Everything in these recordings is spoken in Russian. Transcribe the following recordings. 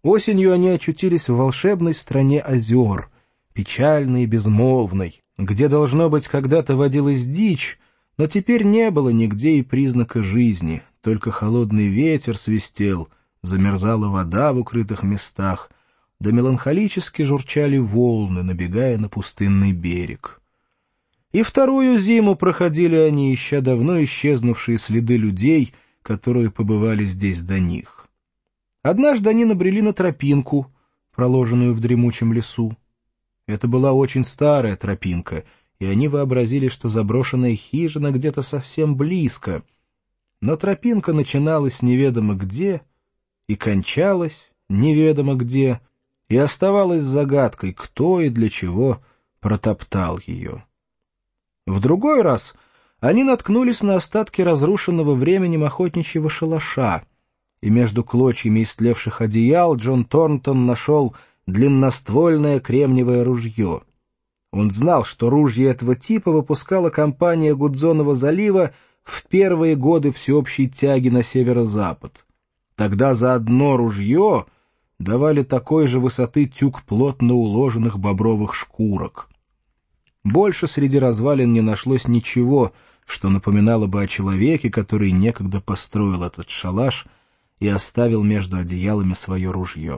Осенью они очутились в волшебной стране озер, печальной и безмолвной, где, должно быть, когда-то водилась дичь, но теперь не было нигде и признака жизни, только холодный ветер свистел, замерзала вода в укрытых местах, да меланхолически журчали волны, набегая на пустынный берег. И вторую зиму проходили они, ища давно исчезнувшие следы людей, которые побывали здесь до них. Однажды они набрели на тропинку, проложенную в дремучем лесу. Это была очень старая тропинка, и они вообразили, что заброшенная хижина где-то совсем близко. Но тропинка начиналась неведомо где и кончалась неведомо где, и оставалась загадкой, кто и для чего протоптал ее. В другой раз они наткнулись на остатки разрушенного временем охотничьего шалаша, и между клочьями истлевших одеял Джон Торнтон нашел длинноствольное кремниевое ружье. Он знал, что ружья этого типа выпускала компания Гудзонова залива в первые годы всеобщей тяги на северо-запад. Тогда за одно ружье давали такой же высоты тюк плотно уложенных бобровых шкурок. Больше среди развалин не нашлось ничего, что напоминало бы о человеке, который некогда построил этот шалаш и оставил между одеялами свое ружье.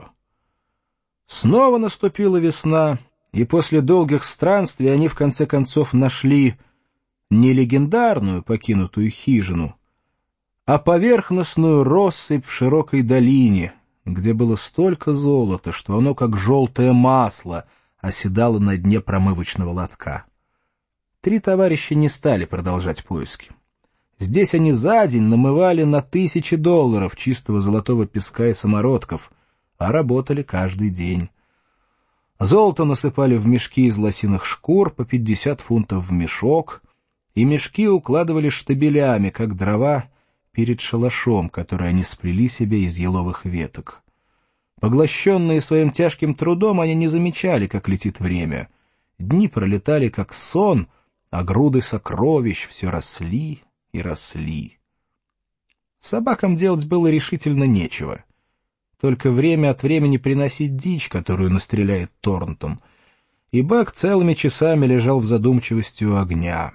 Снова наступила весна, и после долгих странствий они в конце концов нашли не легендарную покинутую хижину, а поверхностную россыпь в широкой долине, где было столько золота, что оно, как желтое масло, оседало на дне промывочного лотка. Три товарища не стали продолжать поиски. Здесь они за день намывали на $1000 чистого золотого песка и самородков, а работали каждый день. Золото насыпали в мешки из лосиных шкур по 50 фунтов в мешок, и мешки укладывали штабелями, как дрова, перед шалашом, который они сплели себе из еловых веток. Поглощенные своим тяжким трудом, они не замечали, как летит время. Дни пролетали, как сон, а груды сокровищ все росли и росли. Собакам делать было решительно нечего. Только время от времени приносить дичь, которую настреляет Торнтон, и Бэк целыми часами лежал в задумчивости у огня.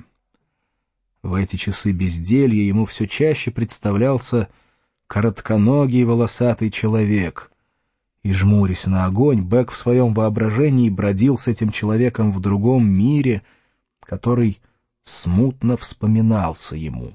В эти часы безделья ему все чаще представлялся коротконогий волосатый человек — и, жмурясь на огонь, Бэк в своем воображении бродил с этим человеком в другом мире, который смутно вспоминался ему.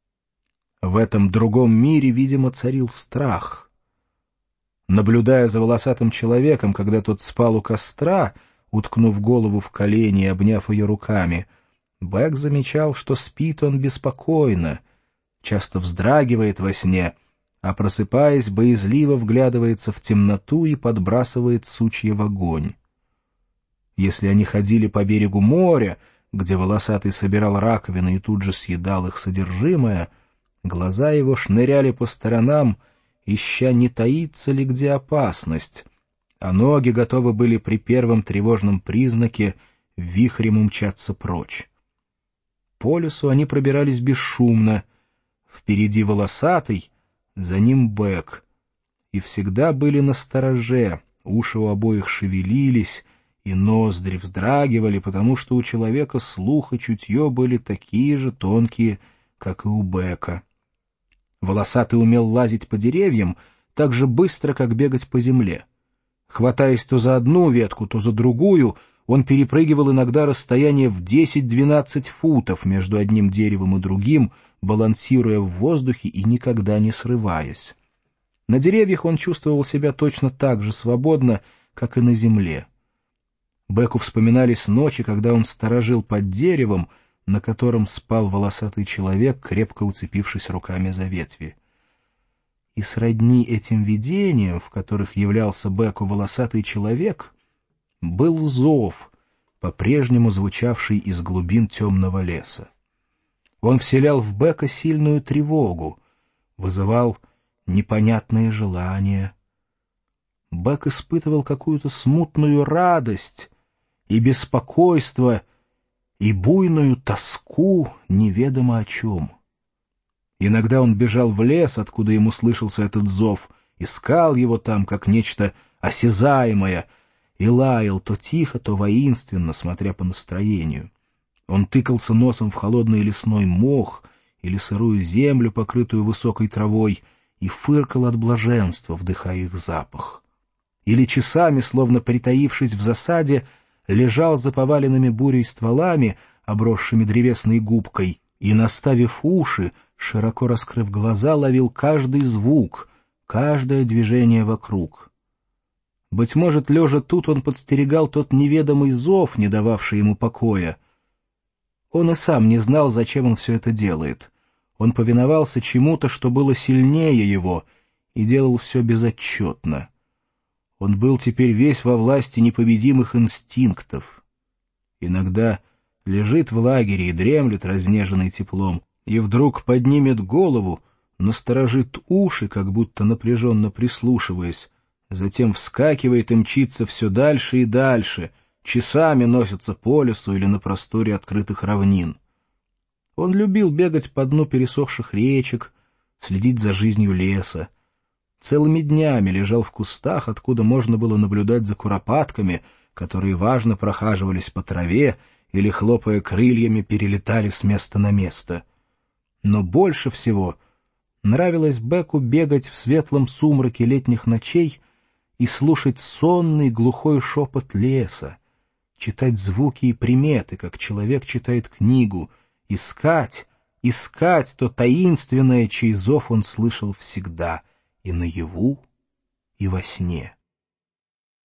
В этом другом мире, видимо, царил страх. Наблюдая за волосатым человеком, когда тот спал у костра, уткнув голову в колени и обняв ее руками, Бэк замечал, что спит он беспокойно, часто вздрагивает во сне, а, просыпаясь, боязливо вглядывается в темноту и подбрасывает сучья в огонь. Если они ходили по берегу моря, где волосатый собирал раковины и тут же съедал их содержимое, глаза его шныряли по сторонам, ища, не таится ли где опасность, а ноги готовы были при первом тревожном признаке вихрем умчаться прочь. По лесу они пробирались бесшумно, впереди волосатый, за ним Бэк, и всегда были настороже, уши у обоих шевелились, и ноздри вздрагивали, потому что у человека слух и чутье были такие же тонкие, как и у Бэка. Волосатый умел лазить по деревьям так же быстро, как бегать по земле. Хватаясь то за одну ветку, то за другую, он перепрыгивал иногда расстояние в 10-12 футов между одним деревом и другим, балансируя в воздухе и никогда не срываясь. На деревьях он чувствовал себя точно так же свободно, как и на земле. Бэку вспоминались ночи, когда он сторожил под деревом, на котором спал волосатый человек, крепко уцепившись руками за ветви. И сродни этим видениям, в которых являлся Бэку волосатый человек, был зов, по-прежнему звучавший из глубин темного леса. Он вселял в Бэка сильную тревогу, вызывал непонятные желания. Бэк испытывал какую-то смутную радость и беспокойство, и буйную тоску неведомо о чем. Иногда он бежал в лес, откуда ему слышался этот зов, искал его там, как нечто осязаемое, и лаял то тихо, то воинственно, смотря по настроению. Он тыкался носом в холодный лесной мох или сырую землю, покрытую высокой травой, и фыркал от блаженства, вдыхая их запах. Или часами, словно притаившись в засаде, лежал за поваленными бурей стволами, обросшими древесной губкой, и, наставив уши, широко раскрыв глаза, ловил каждый звук, каждое движение вокруг. Быть может, лежа тут, он подстерегал тот неведомый зов, не дававший ему покоя. Он и сам не знал, зачем он все это делает. Он повиновался чему-то, что было сильнее его, и делал все безотчетно. Он был теперь весь во власти непобедимых инстинктов. Иногда лежит в лагере и дремлет, разнеженный теплом, и вдруг поднимет голову, насторожит уши, как будто напряженно прислушиваясь, затем вскакивает и мчится все дальше и дальше, часами носится по лесу или на просторе открытых равнин. Он любил бегать по дну пересохших речек, следить за жизнью леса. Целыми днями лежал в кустах, откуда можно было наблюдать за куропатками, которые важно прохаживались по траве или, хлопая крыльями, перелетали с места на место. Но больше всего нравилось Беку бегать в светлом сумраке летних ночей и слушать сонный глухой шепот леса, читать звуки и приметы, как человек читает книгу, искать то таинственное, чей зов он слышал всегда, и наяву, и во сне.